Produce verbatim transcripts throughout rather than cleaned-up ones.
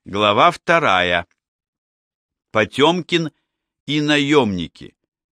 Глава вторая. Потемкин и наемники.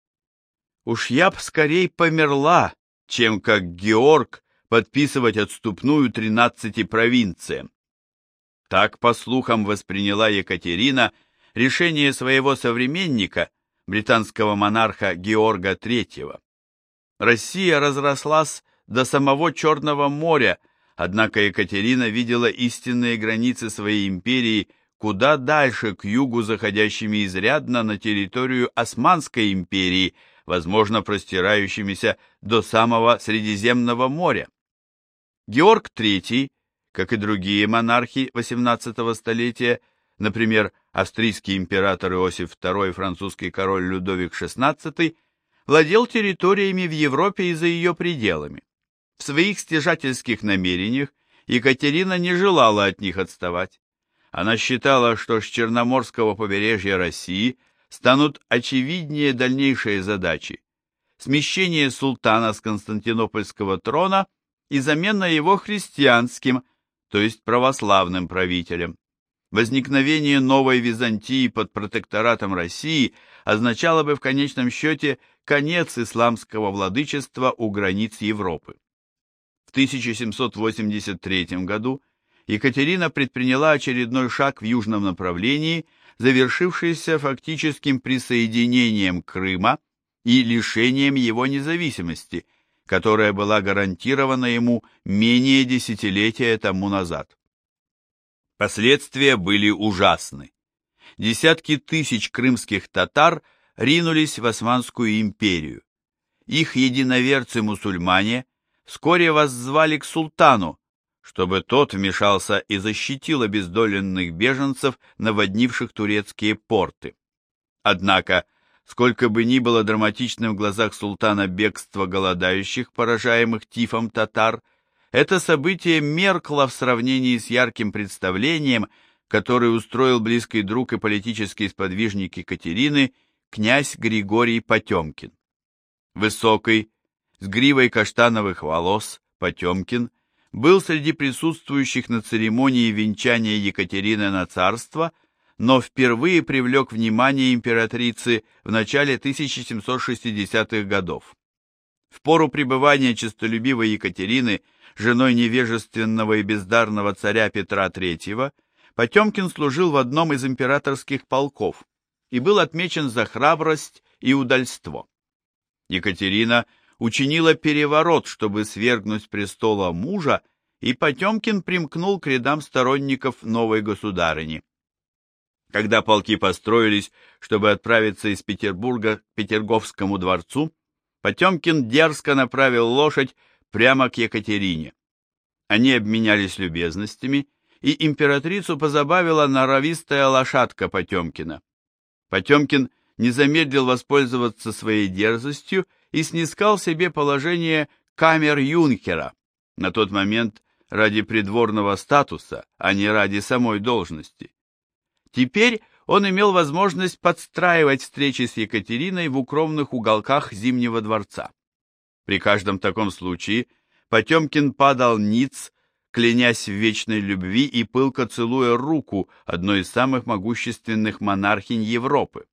Уж я б скорей померла, чем как Георг подписывать отступную тринадцати провинциям. Так, по слухам, восприняла Екатерина решение своего современника, британского монарха Георга третьего. Россия разрослась до самого Черного моря, однако Екатерина видела истинные границы своей империи куда дальше, к югу, заходящими изрядно на территорию Османской империи, возможно, простирающимися до самого Средиземного моря. Георг третий, как и другие монархи восемнадцатого столетия, например, австрийский император Иосиф второй и французский король Людовик шестнадцатый, владел территориями в Европе и за ее пределами. В своих стяжательских намерениях Екатерина не желала от них отставать. Она считала, что с Черноморского побережья России станут очевиднее дальнейшие задачи: смещение султана с константинопольского трона и замена его христианским, то есть православным правителем. Возникновение новой Византии под протекторатом России означало бы в конечном счете конец исламского владычества у границ Европы. В тысяча семьсот восемьдесят третьем году Екатерина предприняла очередной шаг в южном направлении, завершившийся фактическим присоединением Крыма и лишением его независимости, которая была гарантирована ему менее десятилетия тому назад. Последствия были ужасны. Десятки тысяч крымских татар ринулись в Османскую империю. Их единоверцы-мусульмане вскоре воззвали к султану, чтобы тот вмешался и защитил обездоленных беженцев, наводнивших турецкие порты. Однако, сколько бы ни было драматичным в глазах султана бегство голодающих, поражаемых тифом татар, это событие меркло в сравнении с ярким представлением, которое устроил близкий друг и политический сподвижник Екатерины князь Григорий Потемкин. Высокий, с гривой каштановых волос, Потемкин был среди присутствующих на церемонии венчания Екатерины на царство, но впервые привлек внимание императрицы в начале тысяча семьсот шестидесятых годов. В пору пребывания честолюбивой Екатерины женой невежественного и бездарного царя Петра третьего, Потемкин служил в одном из императорских полков и был отмечен за храбрость и удальство. Екатерина учинила переворот, чтобы свергнуть с престола мужа, и Потемкин примкнул к рядам сторонников новой государыни. Когда полки построились, чтобы отправиться из Петербурга к Петерговскому дворцу, Потемкин дерзко направил лошадь прямо к Екатерине. Они обменялись любезностями, и императрицу позабавила норовистая лошадка Потемкина. Потемкин не замедлил воспользоваться своей дерзостью и снискал себе положение камер-юнкера, на тот момент ради придворного статуса, а не ради самой должности. Теперь он имел возможность подстраивать встречи с Екатериной в укромных уголках Зимнего дворца. При каждом таком случае Потемкин падал ниц, клянясь в вечной любви и пылко целуя руку одной из самых могущественных монархинь Европы.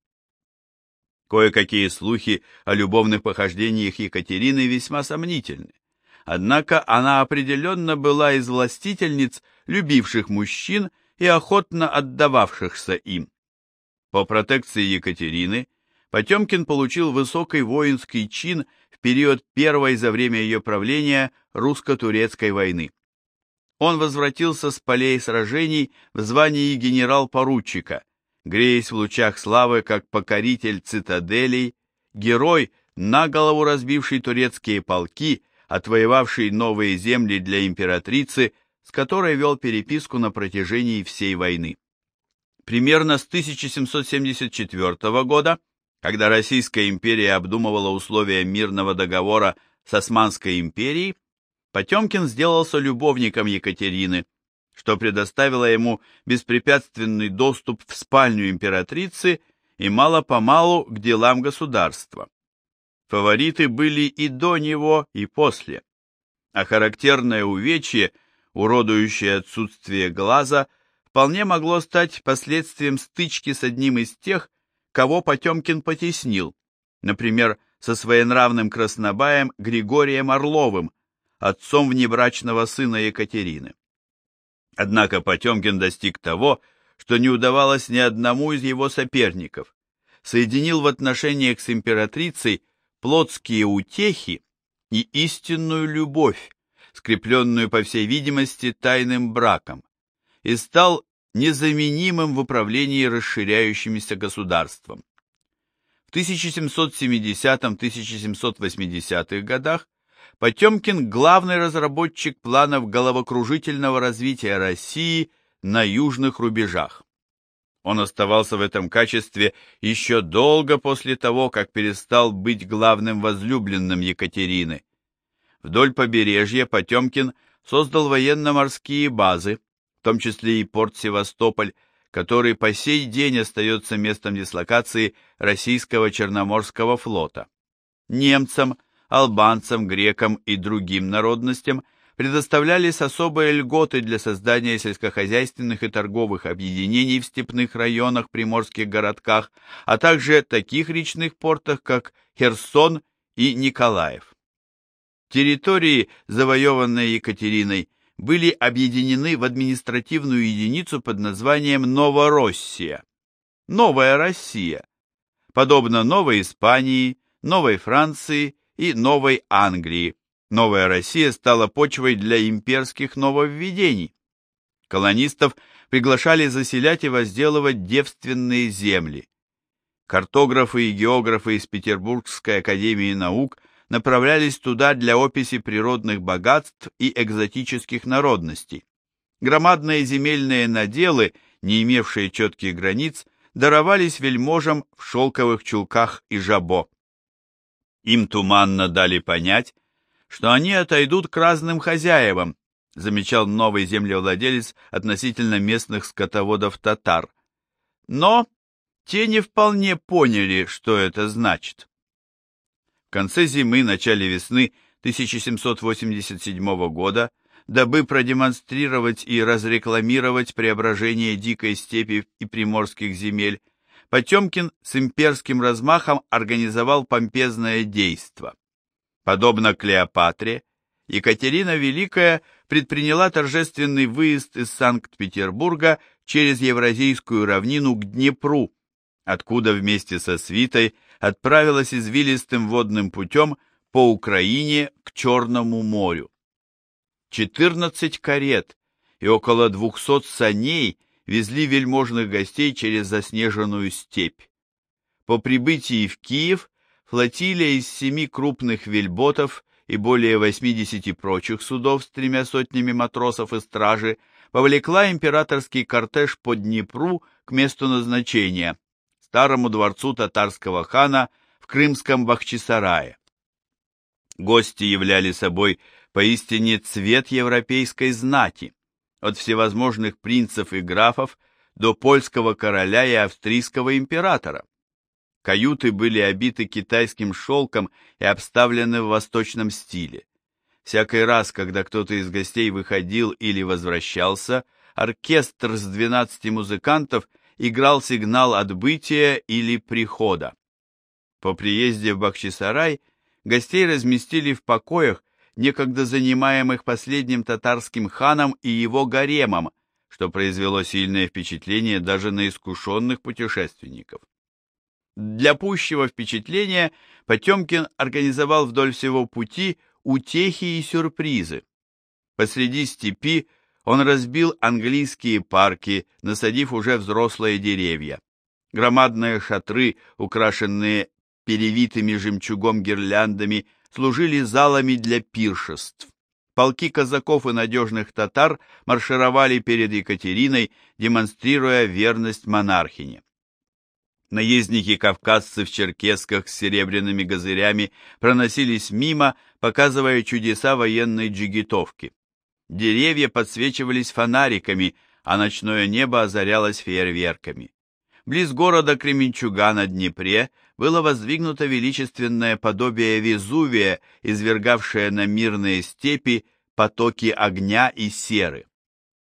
Кое-какие слухи о любовных похождениях Екатерины весьма сомнительны, однако она определенно была из властительниц, любивших мужчин и охотно отдававшихся им. По протекции Екатерины Потемкин получил высокий воинский чин в период первой за время ее правления русско-турецкой войны. Он возвратился с полей сражений в звании генерал-поручика, греясь в лучах славы как покоритель цитаделей, герой, на голову разбивший турецкие полки, отвоевавший новые земли для императрицы, с которой вел переписку на протяжении всей войны. Примерно с тысяча семьсот семьдесят четвёртого года, когда Российская империя обдумывала условия мирного договора с Османской империей, Потемкин сделался любовником Екатерины, что предоставило ему беспрепятственный доступ в спальню императрицы и мало-помалу к делам государства. Фавориты были и до него, и после, а характерное увечье, уродующее отсутствие глаза, вполне могло стать последствием стычки с одним из тех, кого Потемкин потеснил, например, со своенравным краснобаем Григорием Орловым, отцом внебрачного сына Екатерины. Однако Потемкин достиг того, что не удавалось ни одному из его соперников, соединил в отношениях с императрицей плотские утехи и истинную любовь, скрепленную, по всей видимости, тайным браком, и стал незаменимым в управлении расширяющимся государством. В тысяча семьсот семидесятом — тысяча семьсот восьмидесятых годах Потемкин – главный разработчик планов головокружительного развития России на южных рубежах. Он оставался в этом качестве еще долго после того, как перестал быть главным возлюбленным Екатерины. Вдоль побережья Потемкин создал военно-морские базы, в том числе и порт Севастополь, который по сей день остается местом дислокации российского Черноморского флота. Немцам, албанцам, грекам и другим народностям предоставлялись особые льготы для создания сельскохозяйственных и торговых объединений в степных районах, приморских городках, а также таких речных портах, как Херсон и Николаев. Территории, завоеванные Екатериной, были объединены в административную единицу под названием Новороссия, Новая Россия, подобно Новой Испании, Новой Франции и Новой Англии. Новая Россия стала почвой для имперских нововведений. Колонистов приглашали заселять и возделывать девственные земли. Картографы и географы из Петербургской академии наук направлялись туда для описи природных богатств и экзотических народностей. Громадные земельные наделы, не имевшие четких границ, даровались вельможам в шелковых чулках и жабо. Им туманно дали понять, что они отойдут к разным хозяевам, замечал новый землевладелец относительно местных скотоводов-татар. Но те не вполне поняли, что это значит. В конце зимы, начале весны тысяча семьсот восемьдесят седьмого года, дабы продемонстрировать и разрекламировать преображение дикой степи и приморских земель, Потемкин с имперским размахом организовал помпезное действо. Подобно Клеопатре, Екатерина Великая предприняла торжественный выезд из Санкт-Петербурга через Евразийскую равнину к Днепру, откуда вместе со свитой отправилась извилистым водным путем по Украине к Черному морю. четырнадцать карет и около двухсот саней везли вельможных гостей через заснеженную степь. По прибытии в Киев флотилия из семи крупных вельботов и более восьмидесяти прочих судов с тремя сотнями матросов и стражи повлекла императорский кортеж по Днепру к месту назначения, старому дворцу татарского хана в крымском Бахчисарае. Гости являли собой поистине цвет европейской знати, от всевозможных принцев и графов до польского короля и австрийского императора. Каюты были обиты китайским шелком и обставлены в восточном стиле. Всякий раз, когда кто-то из гостей выходил или возвращался, оркестр с двенадцати музыкантов играл сигнал отбытия или прихода. По приезде в Бахчисарай гостей разместили в покоях, некогда занимаемых последним татарским ханом и его гаремом, что произвело сильное впечатление даже на искушенных путешественников. Для пущего впечатления Потемкин организовал вдоль всего пути утехи и сюрпризы. Посреди степи он разбил английские парки, насадив уже взрослые деревья. Громадные шатры, украшенные перевитыми жемчугом гирляндами, служили залами для пиршеств. Полки казаков и надежных татар маршировали перед Екатериной, демонстрируя верность монархине. Наездники-кавказцы в черкесках с серебряными газырями проносились мимо, показывая чудеса военной джигитовки. Деревья подсвечивались фонариками, а ночное небо озарялось фейерверками. Близ города Кременчуга на Днепре было воздвигнуто величественное подобие Везувия, извергавшее на мирные степи потоки огня и серы.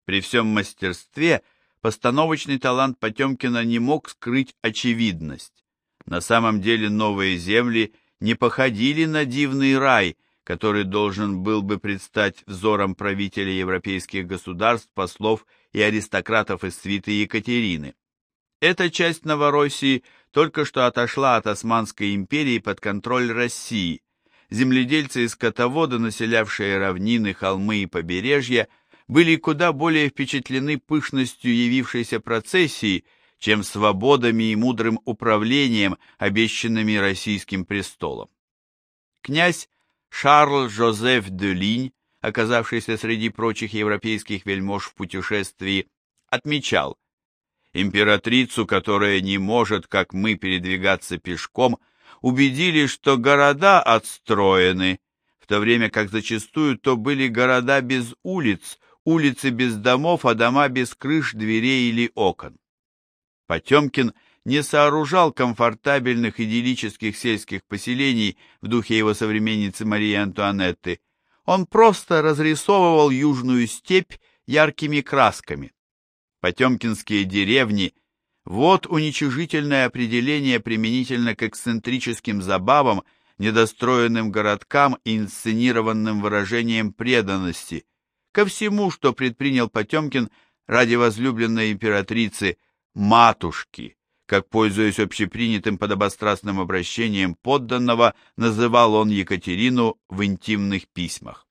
При всем мастерстве постановочный талант Потемкина не мог скрыть очевидность. На самом деле новые земли не походили на дивный рай, который должен был бы предстать взором правителей европейских государств, послов и аристократов из свиты Екатерины. Эта часть Новороссии только что отошла от Османской империи под контроль России. Земледельцы и скотоводы, населявшие равнины, холмы и побережья, были куда более впечатлены пышностью явившейся процессии, чем свободами и мудрым управлением, обещанными российским престолом. Князь Шарль Жозеф де Линь, оказавшийся среди прочих европейских вельмож в путешествии, отмечал: императрицу, которая не может, как мы, передвигаться пешком, убедили, что города отстроены, в то время как зачастую то были города без улиц, улицы без домов, а дома без крыш, дверей или окон. Потемкин не сооружал комфортабельных идиллических сельских поселений в духе его современницы Марии Антуанетты. Он просто разрисовывал южную степь яркими красками. Потемкинские деревни – вот уничижительное определение применительно к эксцентрическим забавам, недостроенным городкам и инсценированным выражением преданности, ко всему, что предпринял Потемкин ради возлюбленной императрицы, матушки, как, пользуясь общепринятым подобострастным обращением подданного, называл он Екатерину в интимных письмах.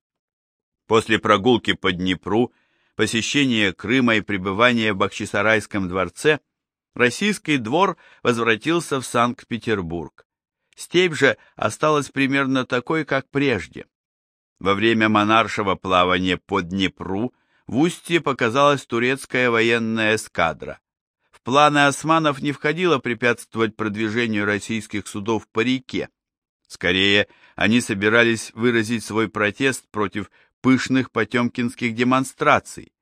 После прогулки по Днепру, посещения Крыма и пребывания в Бахчисарайском дворце, российский двор возвратился в Санкт-Петербург. Степь же осталась примерно такой, как прежде. Во время монаршего плавания по Днепру в устье показалась турецкая военная эскадра. В планы османов не входило препятствовать продвижению российских судов по реке. Скорее, они собирались выразить свой протест против пышных потемкинских демонстраций.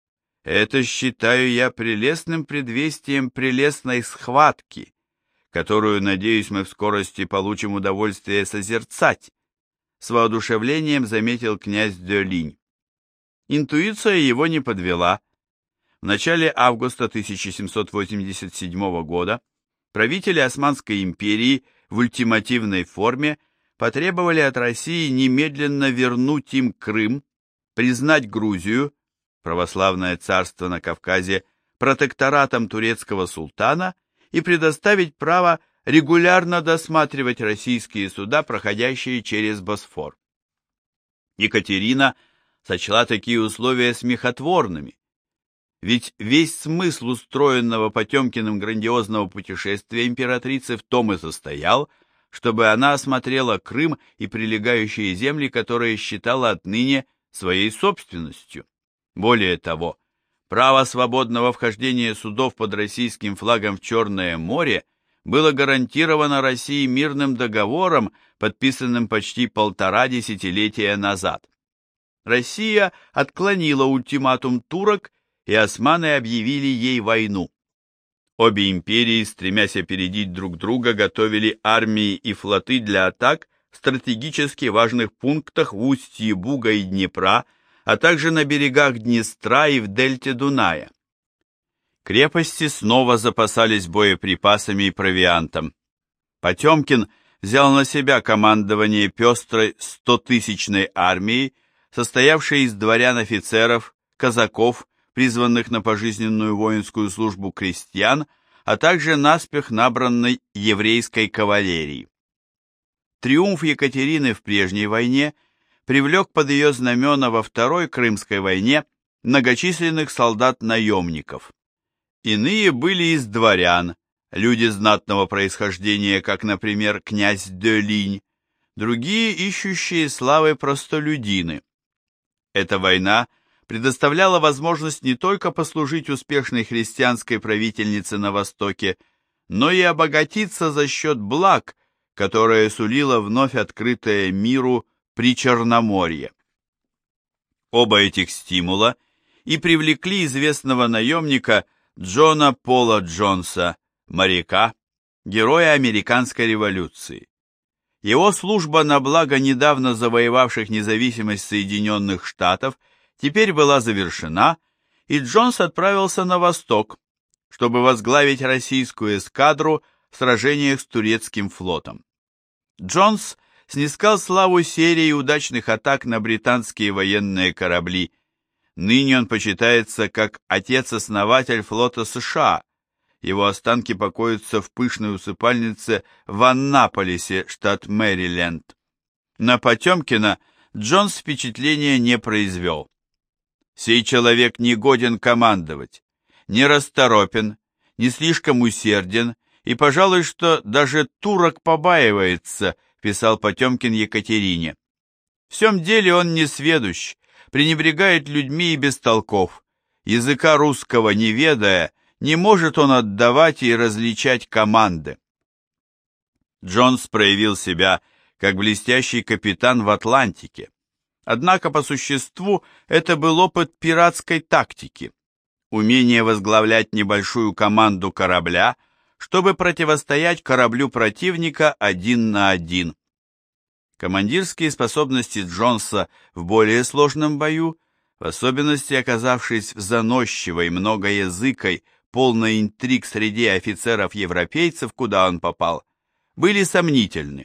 Это считаю я прелестным предвестием прелестной схватки, которую, надеюсь, мы в скорости получим удовольствие созерцать, с воодушевлением заметил князь де Линь. Интуиция его не подвела. В начале августа тысяча семьсот восемьдесят седьмого года правители Османской империи в ультимативной форме потребовали от России немедленно вернуть им Крым, признать Грузию, православное царство на Кавказе, протекторатом турецкого султана и предоставить право регулярно досматривать российские суда, проходящие через Босфор. Екатерина сочла такие условия смехотворными, ведь весь смысл устроенного Потемкиным грандиозного путешествия императрицы в том и состоял, чтобы она осмотрела Крым и прилегающие земли, которые считала отныне своей собственностью. Более того, право свободного вхождения судов под российским флагом в Черное море было гарантировано России мирным договором, подписанным почти полтора десятилетия назад. Россия отклонила ультиматум турок, и османы объявили ей войну. Обе империи, стремясь опередить друг друга, готовили армии и флоты для атак в стратегически важных пунктах в устье Буга и Днепра, а также на берегах Днестра и в дельте Дуная. Крепости снова запасались боеприпасами и провиантом. Потемкин взял на себя командование пестрой стотысячной армией, состоявшей из дворян-офицеров, казаков, призванных на пожизненную воинскую службу крестьян, а также наспех набранной еврейской кавалерии. Триумф Екатерины в прежней войне привлек под ее знамена во Второй Крымской войне многочисленных солдат-наемников. Иные были из дворян, люди знатного происхождения, как, например, князь де Линь, другие ищущие славы простолюдины. Эта война предоставляла возможность не только послужить успешной христианской правительнице на Востоке, но и обогатиться за счет благ, которые сулило вновь открытое миру Причерноморье. Оба этих стимула и привлекли известного наемника Джона Пола Джонса, моряка, героя американской революции. Его служба на благо недавно завоевавших независимость Соединенных Штатов теперь была завершена, и Джонс отправился на восток, чтобы возглавить российскую эскадру в сражениях с турецким флотом. Джонс снискал славу серии удачных атак на британские военные корабли. Ныне он почитается как отец-основатель флота США. Его останки покоятся в пышной усыпальнице в Аннаполисе, штат Мэриленд. На Потемкина Джонс впечатления не произвел. «Сей человек не годен командовать, не расторопен, не слишком усерден и, пожалуй, что даже турок побаивается», писал Потемкин Екатерине. «В всем деле он несведущ, пренебрегает людьми и бестолков. Языка русского не ведая, не может он отдавать и различать команды». Джонс проявил себя как блестящий капитан в Атлантике. Однако по существу это был опыт пиратской тактики, умение возглавлять небольшую команду корабля, чтобы противостоять кораблю противника один на один. Командирские способности Джонса в более сложном бою, в особенности оказавшись в заносчивой, многоязыкой, полной интриг среди офицеров-европейцев, куда он попал, были сомнительны.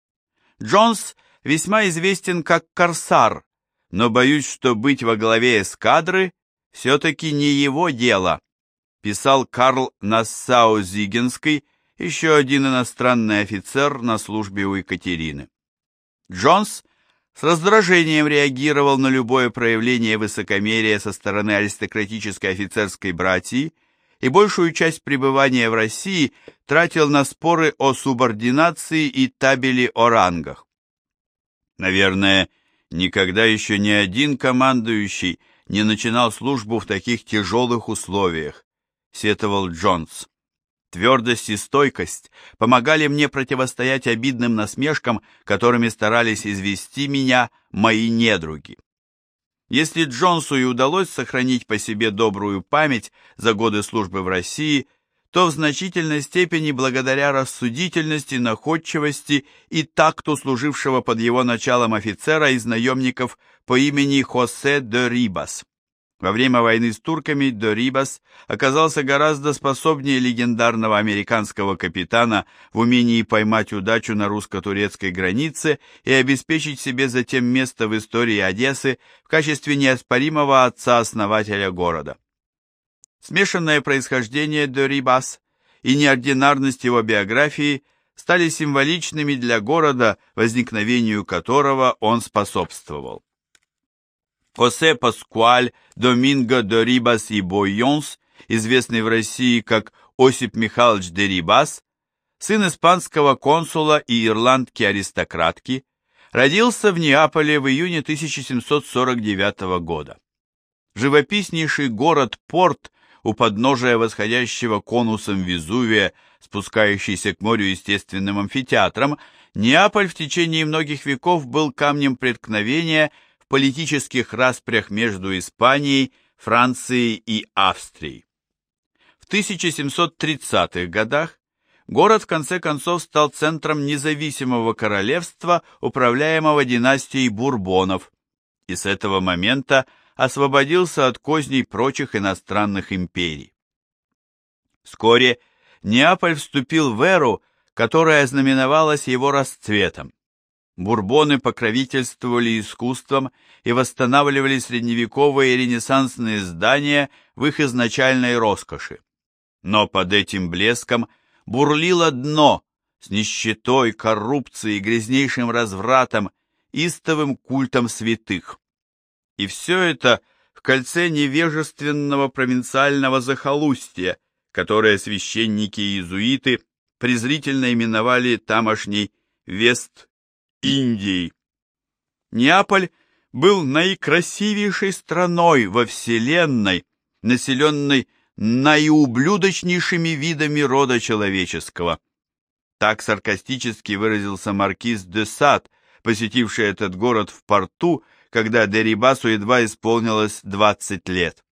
Джонс весьма известен как корсар, но боюсь, что быть во главе эскадры все-таки не его дело, писал Карл Нассау-Зигенский, еще один иностранный офицер на службе у Екатерины. Джонс с раздражением реагировал на любое проявление высокомерия со стороны аристократической офицерской братьи и большую часть пребывания в России тратил на споры о субординации и табели о рангах. Наверное, никогда еще ни один командующий не начинал службу в таких тяжелых условиях, сетовал Джонс. Твердость и стойкость помогали мне противостоять обидным насмешкам, которыми старались извести меня мои недруги. Если Джонсу и удалось сохранить по себе добрую память за годы службы в России, то в значительной степени благодаря рассудительности, находчивости и такту служившего под его началом офицера из наемников по имени Хосе де Рибас. Во время войны с турками де Рибас оказался гораздо способнее легендарного американского капитана в умении поймать удачу на русско-турецкой границе и обеспечить себе затем место в истории Одессы в качестве неоспоримого отца-основателя города. Смешанное происхождение де Рибас и неординарность его биографии стали символичными для города, возникновению которого он способствовал. Хосе Паскуаль Доминго де Рибас и Бойонс, известный в России как Осип Михайлович де Рибас, сын испанского консула и ирландки-аристократки, родился в Неаполе в июне тысяча семьсот сорок девятого года. Живописнейший город-порт у подножия восходящего конусом Везувия, спускающийся к морю естественным амфитеатром, Неаполь в течение многих веков был камнем преткновения в политических распрях между Испанией, Францией и Австрией. В тысяча семьсот тридцатых годах город в конце концов стал центром независимого королевства, управляемого династией Бурбонов, и с этого момента освободился от козней прочих иностранных империй. Вскоре Неаполь вступил в эру, которая ознаменовалась его расцветом. Бурбоны покровительствовали искусством и восстанавливали средневековые и ренессансные здания в их изначальной роскоши. Но под этим блеском бурлило дно с нищетой, коррупцией, грязнейшим развратом, истовым культом святых. И все это в кольце невежественного провинциального захолустья, которое священники и иезуиты презрительно именовали тамошней Вест-Индией. Неаполь был наикрасивейшей страной во вселенной, населенной наиублюдочнейшими видами рода человеческого. Так саркастически выразился маркиз де Сад, посетивший этот город в порту, когда де Рибасу едва исполнилось двадцать лет.